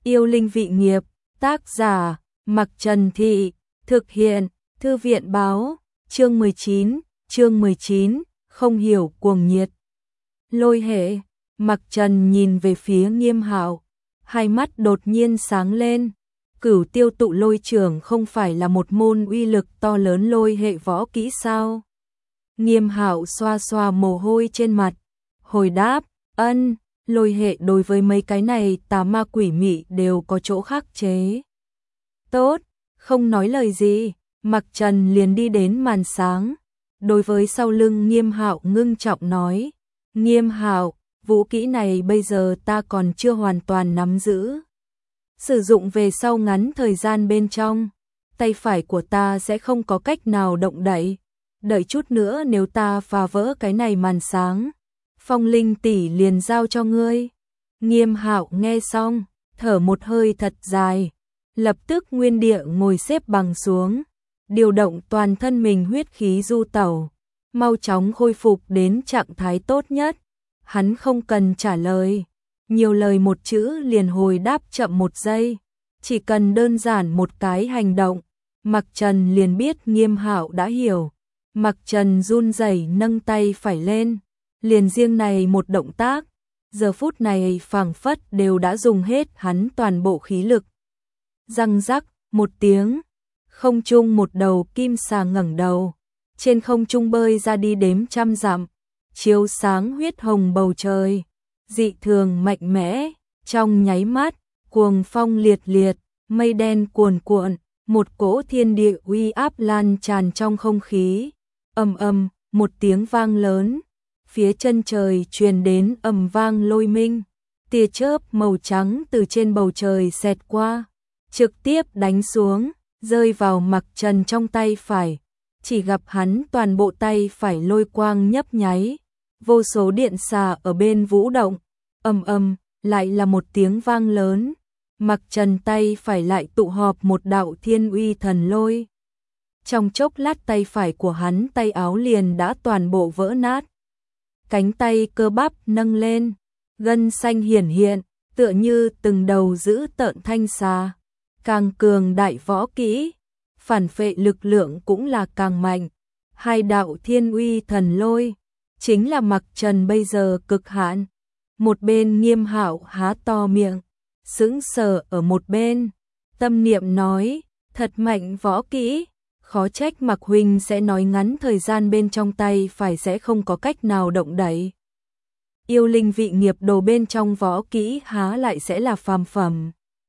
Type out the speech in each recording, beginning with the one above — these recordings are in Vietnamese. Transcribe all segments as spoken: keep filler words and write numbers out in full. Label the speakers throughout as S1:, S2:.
S1: Yêu linh vị nghiệp, tác giả, Mặc Trần Thị, thực hiện, Thư viện báo, chương mười chín, chương mười chín, không hiểu cuồng nhiệt. Lôi hệ, Mặc Trần nhìn về phía Nghiêm Hạo, hai mắt đột nhiên sáng lên. Cửu tiêu tụ lôi trưởng không phải là một môn uy lực to lớn lôi hệ võ kỹ sao? Nghiêm Hạo xoa xoa mồ hôi trên mặt, hồi đáp, ân, lôi hệ đối với mấy cái này tà ma quỷ mị đều có chỗ khắc chế. Tốt, không nói lời gì, Mặc Trần liền đi đến màn sáng. Đối với sau lưng Nghiêm Hạo ngưng trọng nói, Nghiêm Hạo, vũ kỹ này bây giờ ta còn chưa hoàn toàn nắm giữ. Sử dụng về sau ngắn thời gian bên trong, tay phải của ta sẽ không có cách nào động đậy. Đợi chút nữa nếu ta phá vỡ cái này màn sáng, Phong Linh tỷ liền giao cho ngươi. Nghiêm Hạo nghe xong, thở một hơi thật dài, lập tức nguyên địa ngồi xếp bằng xuống, điều động toàn thân mình huyết khí du tẩu, mau chóng khôi phục đến trạng thái tốt nhất. Hắn không cần trả lời, nhiều lời một chữ liền hồi đáp chậm một giây, chỉ cần đơn giản một cái hành động, Mặc Trần liền biết Nghiêm Hạo đã hiểu. Mặc Trần run rẩy nâng tay phải lên, liền riêng này một động tác, giờ phút này phảng phất đều đã dùng hết hắn toàn bộ khí lực. Răng rắc, một tiếng, không trung một đầu kim xà ngẩng đầu, trên không trung bơi ra đi đếm trăm dặm, chiếu sáng huyết hồng bầu trời, dị thường mạnh mẽ, trong nháy mắt, cuồng phong liệt liệt, mây đen cuồn cuộn, một cỗ thiên địa uy áp lan tràn trong không khí. Ầm ầm, một tiếng vang lớn, phía chân trời truyền đến ầm vang lôi minh, tia chớp màu trắng từ trên bầu trời xẹt qua, trực tiếp đánh xuống, rơi vào Mặc Trần trong tay phải. Chỉ gặp hắn toàn bộ tay phải lôi quang nhấp nháy, vô số điện xà ở bên vũ động, ầm ầm, lại là một tiếng vang lớn. Mặc Trần tay phải lại tụ họp một đạo thiên uy thần lôi. Trong chốc lát tay phải của hắn tay áo liền đã toàn bộ vỡ nát. Cánh tay cơ bắp nâng lên, gân xanh hiển hiện, tựa như từng đầu giữ tợn thanh xà. Càng cường đại võ kỹ, phản phệ lực lượng cũng là càng mạnh. Hai đạo thiên uy thần lôi, chính là Mặc Trần bây giờ cực hạn. Một bên Nghiêm Hạo há to miệng, sững sờ ở một bên, tâm niệm nói, thật mạnh võ kỹ. Khó trách Mặc huynh sẽ nói ngắn thời gian bên trong tay phải sẽ không có cách nào động đậy. Yêu linh vị nghiệp đồ bên trong võ kỹ há lại sẽ là phàm phẩm.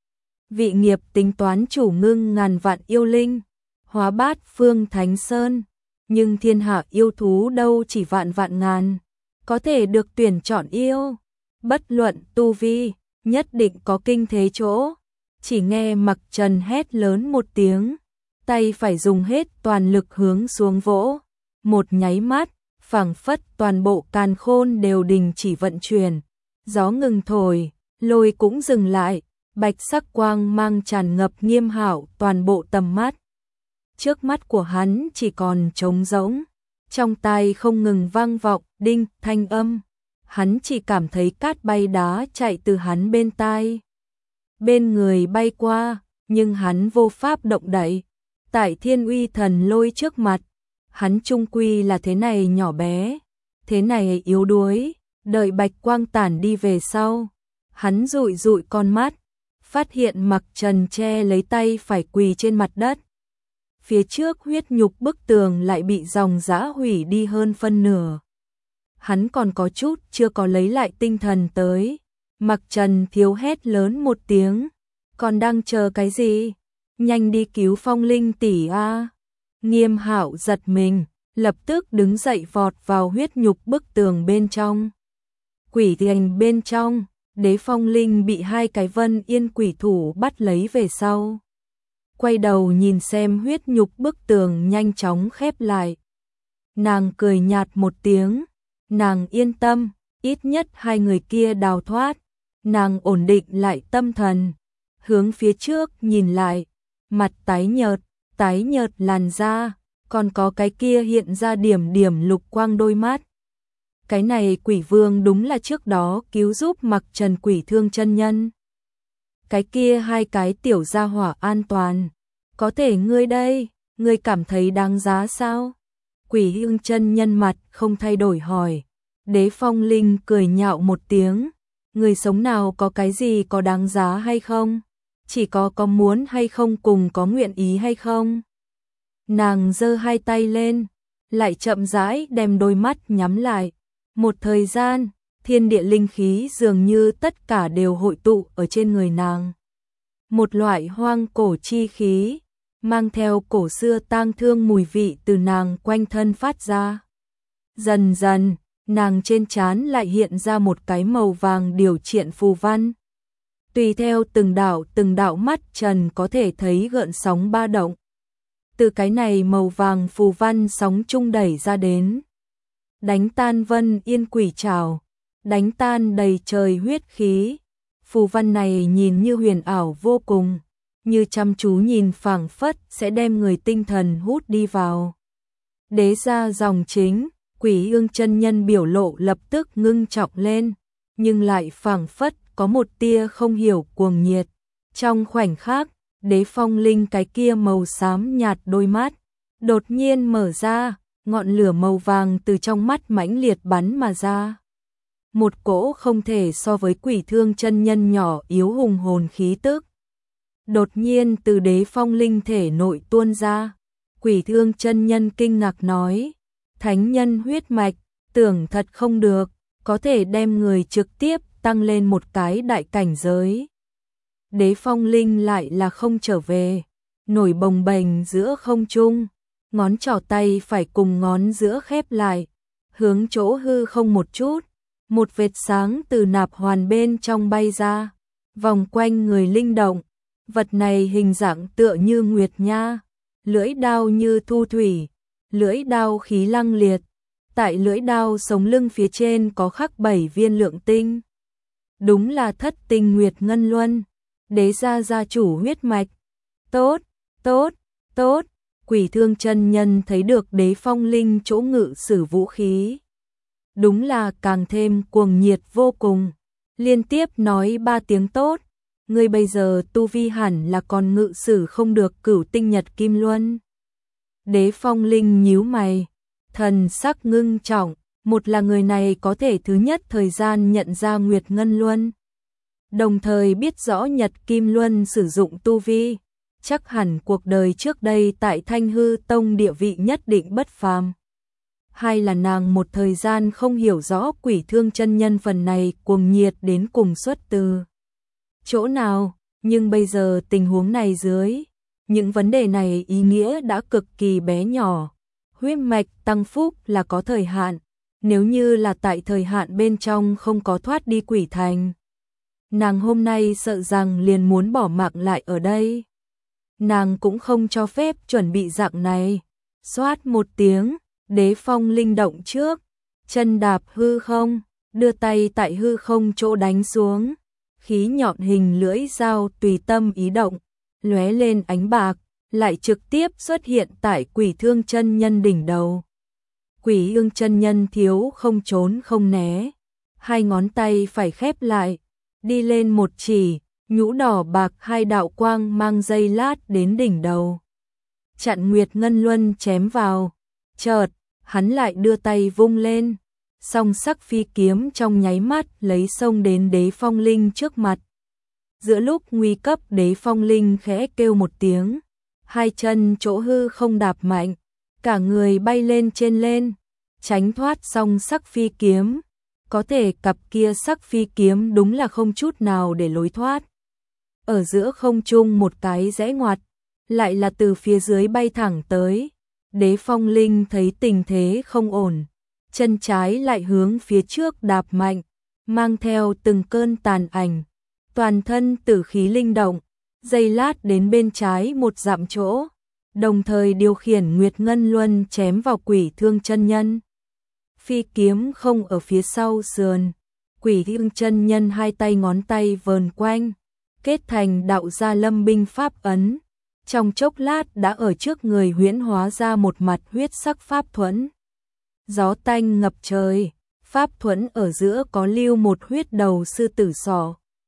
S1: Vị nghiệp tính toán chủ ngưng ngàn vạn yêu linh, hóa bát phương thánh sơn, nhưng thiên hạ yêu thú đâu chỉ vạn vạn ngàn, có thể được tuyển chọn yêu, bất luận tu vi, nhất định có kinh thế chỗ. Chỉ nghe Mặc Trần hét lớn một tiếng, tay phải dùng hết toàn lực hướng xuống vỗ, một nháy mắt, phảng phất toàn bộ càn khôn đều đình chỉ vận chuyển, gió ngừng thổi, lôi cũng dừng lại, bạch sắc quang mang tràn ngập Nghiêm Hạo toàn bộ tầm mắt. Trước mắt của hắn chỉ còn trống rỗng, trong tai không ngừng vang vọng đinh thanh âm, hắn chỉ cảm thấy cát bay đá chạy từ hắn bên tai, bên người bay qua, nhưng hắn vô pháp động đậy. Tại thiên uy thần lôi trước mặt, hắn chung quy là thế này nhỏ bé, thế này yếu đuối. Đợi bạch quang tản đi về sau, hắn dụi dụi con mắt, phát hiện Mặc Trần che lấy tay phải quỳ trên mặt đất. Phía trước huyết nhục bức tường lại bị dòng dã hủy đi hơn phân nửa. Hắn còn có chút chưa có lấy lại tinh thần tới. Mặc Trần thiếu hét lớn một tiếng, còn đang chờ cái gì? Nhanh đi cứu Phong Linh tỷ a. Nghiêm Hạo giật mình, lập tức đứng dậy vọt vào huyết nhục bức tường bên trong. Quỷ thành bên trong, Đế Phong Linh bị hai cái Vân Yên quỷ thủ bắt lấy về sau. Quay đầu nhìn xem huyết nhục bức tường nhanh chóng khép lại. Nàng cười nhạt một tiếng, nàng yên tâm, ít nhất hai người kia đào thoát. Nàng ổn định lại tâm thần, hướng phía trước nhìn lại, mặt tái nhợt, tái nhợt làn da, còn có cái kia hiện ra điểm điểm lục quang đôi mắt. Cái này quỷ vương đúng là trước đó cứu giúp Mặc Trần quỷ thương chân nhân. cái kia hai cái tiểu gia hỏa an toàn. Có thể ngươi đây, ngươi cảm thấy đáng giá sao? Quỷ Ưng chân nhân mặt không thay đổi hỏi. Đế Phong Linh cười nhạo một tiếng. Người sống nào có cái gì có đáng giá hay không? Chỉ có có muốn hay không cùng có nguyện ý hay không? Nàng giơ hai tay lên, lại chậm rãi đem đôi mắt nhắm lại. Một thời gian, thiên địa linh khí dường như tất cả đều hội tụ ở trên người nàng. Một loại hoang cổ chi khí, mang theo cổ xưa tang thương mùi vị từ nàng quanh thân phát ra. Dần dần, nàng trên trán lại hiện ra một cái màu vàng điều triện phù văn. Tùy theo từng đạo từng đạo mắt trần có thể thấy gợn sóng ba động. Từ cái này màu vàng phù văn sóng trung đẩy ra đến. Đánh tan vân yên quỷ trảo, đánh tan đầy trời huyết khí. Phù văn này nhìn như huyền ảo vô cùng, như chăm chú nhìn phảng phất sẽ đem người tinh thần hút đi vào. Đế ra dòng chính, Quỷ Ương chân nhân biểu lộ lập tức ngưng trọng lên, nhưng lại phảng phất có một tia không hiểu cuồng nhiệt. Trong khoảnh khắc, Đế Phong Linh cái kia màu xám nhạt đôi mắt đột nhiên mở ra, ngọn lửa màu vàng từ trong mắt mãnh liệt bắn mà ra. Một cỗ không thể so với Quỷ Thương chân nhân nhỏ yếu hùng hồn khí tức đột nhiên từ Đế Phong Linh thể nội tuôn ra. Quỷ Thương chân nhân kinh ngạc nói: "Thánh nhân huyết mạch, tưởng thật không được, có thể đem người trực tiếp tăng lên một cái đại cảnh giới." Đế Phong Linh lại là không trở về, nổi bồng bềnh giữa không trung, ngón trỏ tay phải cùng ngón giữa khép lại, hướng chỗ hư không một chút, một vệt sáng từ nạp hoàn bên trong bay ra, vòng quanh người linh động. Vật này hình dạng tựa như nguyệt nha, lưỡi đao như thu thủy, lưỡi đao khí lăng liệt, tại lưỡi đao sống lưng phía trên có khắc bảy viên lượng tinh. Đúng là thất tinh nguyệt ngân luân, Đế gia gia chủ huyết mạch. Tốt, tốt, tốt. Quỷ Thương chân nhân thấy được Đế Phong Linh chỗ ngự sử vũ khí, đúng là càng thêm cuồng nhiệt vô cùng, liên tiếp nói ba tiếng tốt. Ngươi bây giờ tu vi hẳn là còn ngự sử không được cửu tinh nhật kim luân. Đế Phong Linh nhíu mày, thần sắc ngưng trọng, một là người này có thể thứ nhất thời gian nhận ra Nguyệt Ngân Luân, đồng thời biết rõ Nhật Kim Luân sử dụng tu vi, chắc hẳn cuộc đời trước đây tại Thanh Hư Tông địa vị nhất định bất phàm. Hai là nàng một thời gian không hiểu rõ Quỷ Thương chân nhân phần này cuồng nhiệt đến cùng xuất từ chỗ nào, nhưng bây giờ tình huống này dưới, những vấn đề này ý nghĩa đã cực kỳ bé nhỏ. Huyết mạch tăng phúc là có thời hạn, nếu như là tại thời hạn bên trong không có thoát đi quỷ thành, nàng hôm nay sợ rằng liền muốn bỏ mạng lại ở đây. Nàng cũng không cho phép chuẩn bị dạng này. Xoát một tiếng, Đế Phong Linh động trước, chân đạp hư không, đưa tay tại hư không chỗ đánh xuống. Khí nhọn hình lưỡi dao tùy tâm ý động, lóe lên ánh bạc, lại trực tiếp xuất hiện tại Quỷ Thương chân nhân đỉnh đầu. Quỷ Ương chân nhân thiếu không trốn không né, hai ngón tay phải khép lại, đi lên một chỉ, nhũ đỏ bạc hai đạo quang mang dây lát đến đỉnh đầu. Chặn Nguyệt Ngân Luân chém vào, chợt, hắn lại đưa tay vung lên. Song sắc phi kiếm trong nháy mắt lấy xông đến Đế Phong Linh trước mặt. Giữa lúc nguy cấp, Đế Phong Linh khẽ kêu một tiếng, hai chân chỗ hư không đạp mạnh, cả người bay lên trên lên, tránh thoát song sắc phi kiếm. Có thể cặp kia sắc phi kiếm đúng là không chút nào để lối thoát. Ở giữa không trung một cái rẽ ngoặt, lại là từ phía dưới bay thẳng tới. Đế Phong Linh thấy tình thế không ổn, chân trái lại hướng phía trước đạp mạnh, mang theo từng cơn tàn ảnh, toàn thân tử khí linh động, giây lát đến bên trái một dặm chỗ, đồng thời điều khiển Nguyệt Ngân Luân chém vào Quỷ Thương chân nhân. Phi kiếm không ở phía sau sườn, Quỷ Thương chân nhân hai tay ngón tay vờn quanh, kết thành đạo gia lâm binh pháp ấn, trong chốc lát đã ở trước người huyễn hóa ra một mặt huyết sắc pháp thuẫn. Gió tanh ngập trời, pháp thuẫn ở giữa có lưu một huyết đầu sư tử sỏ.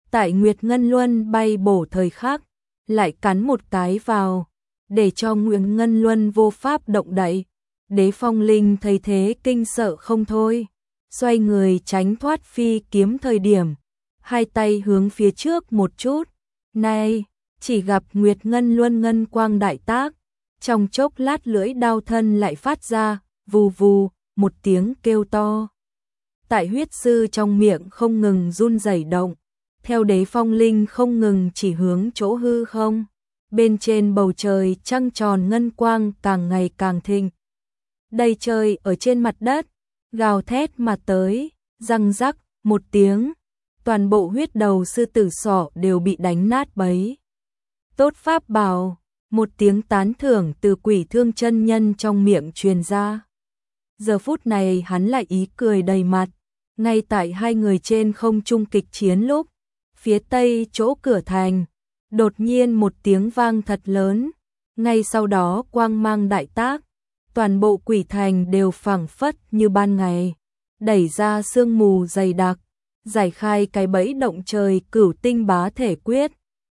S1: Tại Nguyệt Ngân Luân bay bổ thời khắc, lại cắn một cái vào, để cho Nguyệt Ngân Luân vô pháp động đậy. Đế Phong Linh thấy thế kinh sợ không thôi, xoay người tránh thoát phi kiếm thời điểm, hai tay hướng phía trước một chút. Này, chỉ gặp Nguyệt Ngân Luân ngân quang đại tác, trong chốc lát lưỡi đao thân lại phát ra, vù vù, một tiếng kêu to. Tại huyết sư trong miệng không ngừng run rẩy động, theo Đế Phong Linh không ngừng chỉ hướng chỗ hư không. Bên trên bầu trời trăng tròn ngân quang càng ngày càng thịnh. Đầy trời ở trên mặt đất, gào thét mà tới, răng rắc, một tiếng, toàn bộ huyết đầu sư tử sọ đều bị đánh nát bấy. Tốt pháp bảo, một tiếng tán thưởng từ Quỷ Thương chân nhân trong miệng truyền ra. Giờ phút này hắn lại ý cười đầy mặt, ngay tại hai người trên không trung kịch chiến lúc, phía tây chỗ cửa thành, đột nhiên một tiếng vang thật lớn, ngay sau đó quang mang đại tác, toàn bộ quỷ thành đều phảng phất như ban ngày, đẩy ra sương mù dày đặc, giải khai cái bẫy động trời cửu tinh bá thể quyết,